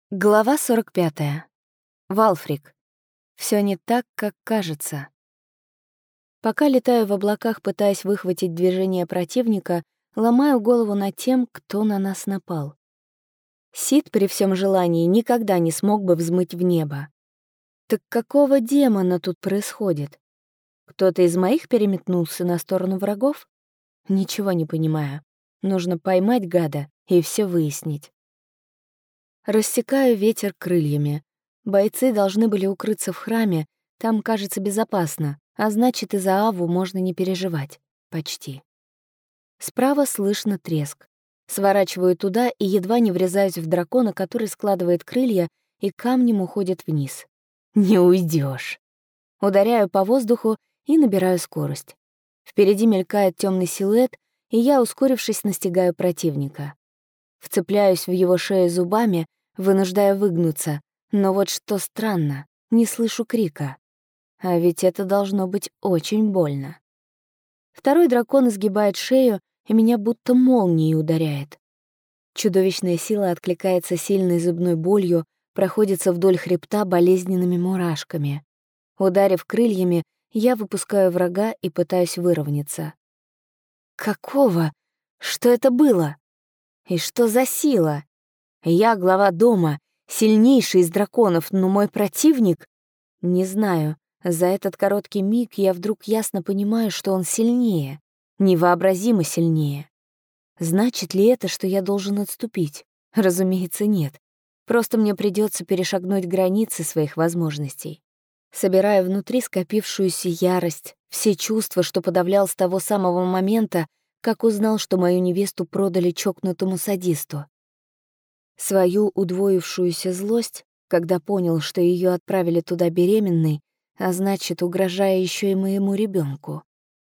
Глава 45. Валфрик. Всё не так, как кажется. Пока летаю в облаках, пытаясь выхватить движение противника, ломаю голову над тем, кто на нас напал. Сид при всем желании никогда не смог бы взмыть в небо. Так какого демона тут происходит? Кто-то из моих переметнулся на сторону врагов? Ничего не понимаю. Нужно поймать гада и всё выяснить. Рассекаю ветер крыльями. Бойцы должны были укрыться в храме, там, кажется, безопасно, а значит, и за Аву можно не переживать. Почти. Справа слышно треск. Сворачиваю туда и едва не врезаюсь в дракона, который складывает крылья и камнем уходит вниз. Не уйдешь. Ударяю по воздуху и набираю скорость. Впереди мелькает темный силуэт, и я, ускорившись, настигаю противника. Вцепляюсь в его шею зубами, вынуждая выгнуться, но вот что странно, не слышу крика. А ведь это должно быть очень больно. Второй дракон изгибает шею, и меня будто молнией ударяет. Чудовищная сила откликается сильной зубной болью, проходится вдоль хребта болезненными мурашками. Ударив крыльями, я выпускаю врага и пытаюсь выровняться. Какого? Что это было? И что за сила? Я глава дома, сильнейший из драконов, но мой противник... Не знаю, за этот короткий миг я вдруг ясно понимаю, что он сильнее, невообразимо сильнее. Значит ли это, что я должен отступить? Разумеется, нет. Просто мне придется перешагнуть границы своих возможностей. Собирая внутри скопившуюся ярость, все чувства, что подавлял с того самого момента, как узнал, что мою невесту продали чокнутому садисту. Свою удвоившуюся злость, когда понял, что ее отправили туда беременной, а значит, угрожая еще и моему ребенку.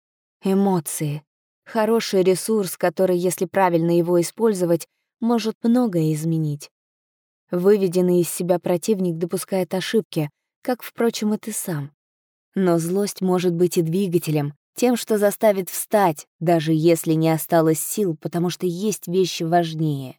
Эмоции. Хороший ресурс, который, если правильно его использовать, может многое изменить. Выведенный из себя противник допускает ошибки, как, впрочем, и ты сам. Но злость может быть и двигателем, тем, что заставит встать, даже если не осталось сил, потому что есть вещи важнее.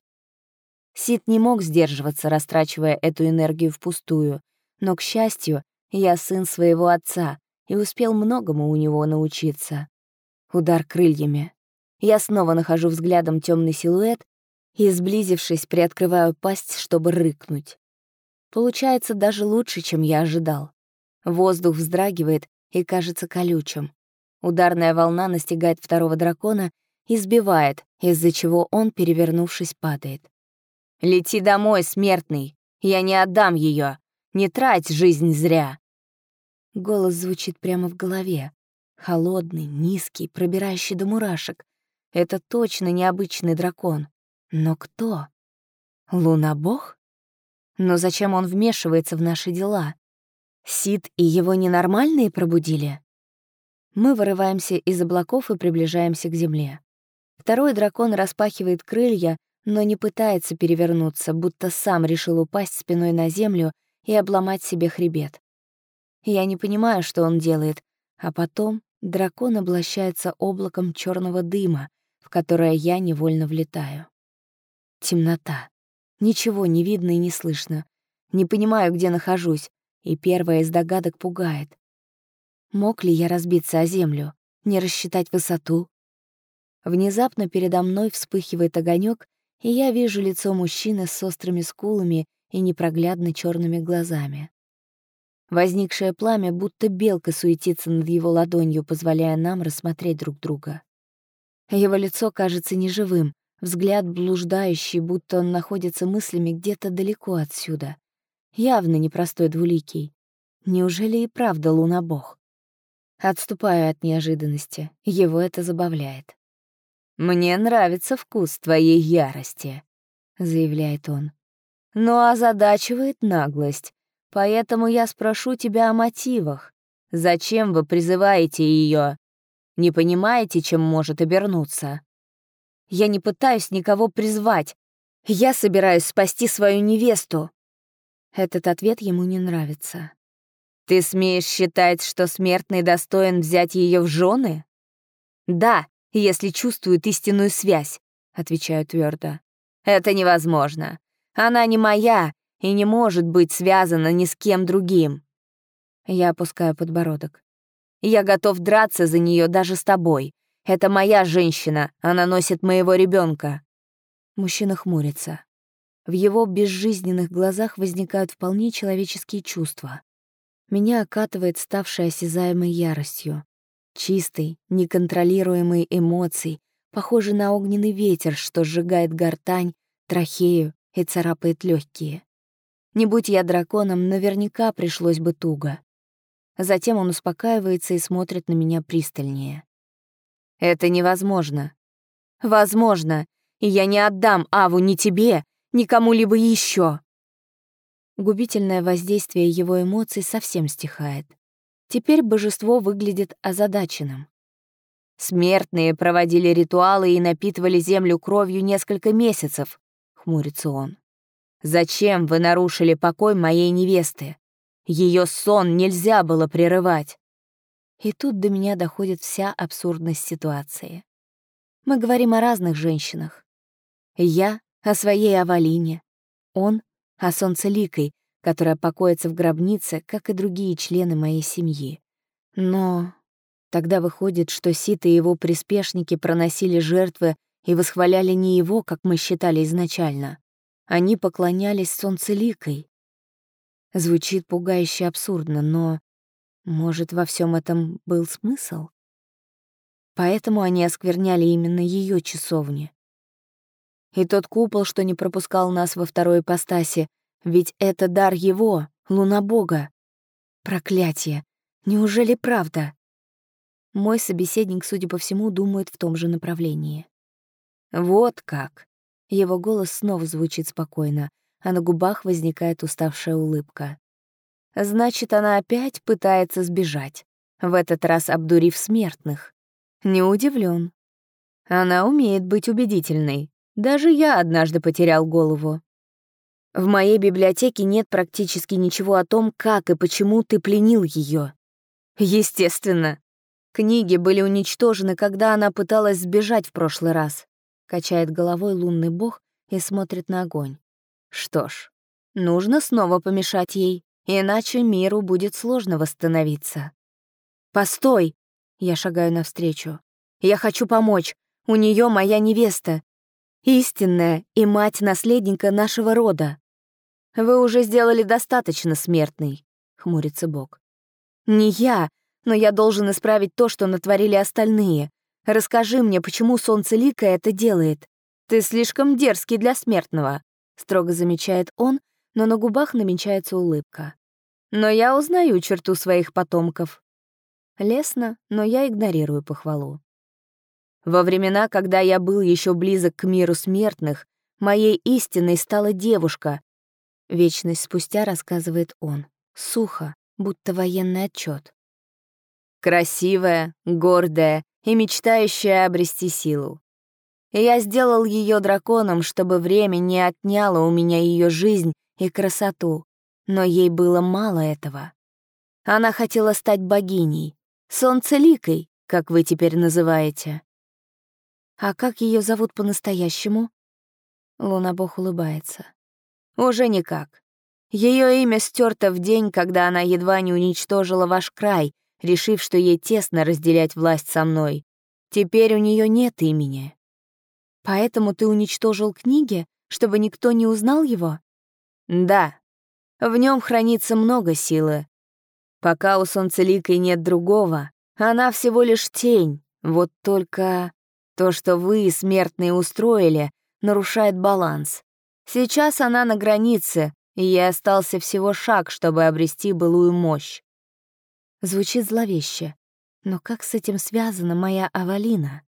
Сид не мог сдерживаться, растрачивая эту энергию впустую, но, к счастью, я сын своего отца и успел многому у него научиться. Удар крыльями. Я снова нахожу взглядом темный силуэт и, сблизившись, приоткрываю пасть, чтобы рыкнуть. Получается даже лучше, чем я ожидал. Воздух вздрагивает и кажется колючим. Ударная волна настигает второго дракона и сбивает, из-за чего он, перевернувшись, падает. «Лети домой, смертный! Я не отдам ее! Не трать жизнь зря!» Голос звучит прямо в голове. Холодный, низкий, пробирающий до мурашек. Это точно необычный дракон. Но кто? Лунабог? Но зачем он вмешивается в наши дела? Сид и его ненормальные пробудили? Мы вырываемся из облаков и приближаемся к земле. Второй дракон распахивает крылья, но не пытается перевернуться, будто сам решил упасть спиной на землю и обломать себе хребет. Я не понимаю, что он делает, а потом дракон облачается облаком черного дыма, в которое я невольно влетаю. Темнота. Ничего не видно и не слышно. Не понимаю, где нахожусь, и первая из догадок пугает. Мог ли я разбиться о землю, не рассчитать высоту? Внезапно передо мной вспыхивает огонек, и я вижу лицо мужчины с острыми скулами и непроглядно черными глазами. Возникшее пламя будто белка суетится над его ладонью, позволяя нам рассмотреть друг друга. Его лицо кажется неживым, взгляд блуждающий, будто он находится мыслями где-то далеко отсюда. Явно непростой двуликий. Неужели и правда лунабог? Отступаю от неожиданности, его это забавляет. «Мне нравится вкус твоей ярости», — заявляет он. «Но озадачивает наглость, поэтому я спрошу тебя о мотивах. Зачем вы призываете ее? Не понимаете, чем может обернуться?» «Я не пытаюсь никого призвать. Я собираюсь спасти свою невесту». Этот ответ ему не нравится. «Ты смеешь считать, что смертный достоин взять ее в жены?» «Да, если чувствует истинную связь», — отвечаю твердо. «Это невозможно. Она не моя, и не может быть связана ни с кем другим. Я опускаю подбородок. Я готов драться за нее даже с тобой. Это моя женщина, она носит моего ребенка. Мужчина хмурится. В его безжизненных глазах возникают вполне человеческие чувства. Меня окатывает ставшей осязаемой яростью. Чистой, неконтролируемой эмоцией, похожей на огненный ветер, что сжигает гортань, трахею и царапает легкие. Не будь я драконом, наверняка пришлось бы туго. Затем он успокаивается и смотрит на меня пристальнее. Это невозможно. Возможно, и я не отдам Аву ни тебе, ни кому-либо еще. Губительное воздействие его эмоций совсем стихает. Теперь божество выглядит озадаченным. Смертные проводили ритуалы и напитывали землю кровью несколько месяцев, хмурится он. Зачем вы нарушили покой моей невесты? Ее сон нельзя было прерывать. И тут до меня доходит вся абсурдность ситуации. Мы говорим о разных женщинах. Я — о своей Авалине. Он — о Солнцеликой, которая покоится в гробнице, как и другие члены моей семьи. Но тогда выходит, что Сит и его приспешники проносили жертвы и восхваляли не его, как мы считали изначально. Они поклонялись Солнцеликой. Звучит пугающе абсурдно, но, может, во всем этом был смысл? Поэтому они оскверняли именно ее часовни. И тот купол, что не пропускал нас во второй ипостаси, ведь это дар его, лунобога. Проклятие! Неужели правда? Мой собеседник, судя по всему, думает в том же направлении. Вот как. Его голос снова звучит спокойно, а на губах возникает уставшая улыбка. Значит, она опять пытается сбежать, в этот раз обдурив смертных. Не удивлен. Она умеет быть убедительной. Даже я однажды потерял голову. В моей библиотеке нет практически ничего о том, как и почему ты пленил ее. Естественно. Книги были уничтожены, когда она пыталась сбежать в прошлый раз. Качает головой лунный бог и смотрит на огонь. Что ж, нужно снова помешать ей, иначе миру будет сложно восстановиться. «Постой!» — я шагаю навстречу. «Я хочу помочь. У нее моя невеста. Истинная и мать наследника нашего рода». «Вы уже сделали достаточно, смертный», — хмурится бог. «Не я, но я должен исправить то, что натворили остальные. Расскажи мне, почему Солнцелика это делает. Ты слишком дерзкий для смертного», — строго замечает он, но на губах намечается улыбка. «Но я узнаю черту своих потомков». Лестно, но я игнорирую похвалу. Во времена, когда я был еще близок к миру смертных, моей истиной стала девушка. Вечность спустя рассказывает он. Сухо, будто военный отчет. Красивая, гордая и мечтающая обрести силу. Я сделал ее драконом, чтобы время не отняло у меня ее жизнь и красоту, но ей было мало этого. Она хотела стать богиней, Солнцеликой, как вы теперь называете. А как ее зовут по-настоящему? Лунобог улыбается. Уже никак. Ее имя стерто в день, когда она едва не уничтожила ваш край, решив, что ей тесно разделять власть со мной. Теперь у нее нет имени. Поэтому ты уничтожил книги, чтобы никто не узнал его? Да. В нем хранится много силы. Пока у Солнцеликой нет другого, она всего лишь тень. Вот только то, что вы, смертные, устроили, нарушает баланс. Сейчас она на границе, и ей остался всего шаг, чтобы обрести былую мощь. Звучит зловеще. Но как с этим связана моя Авалина?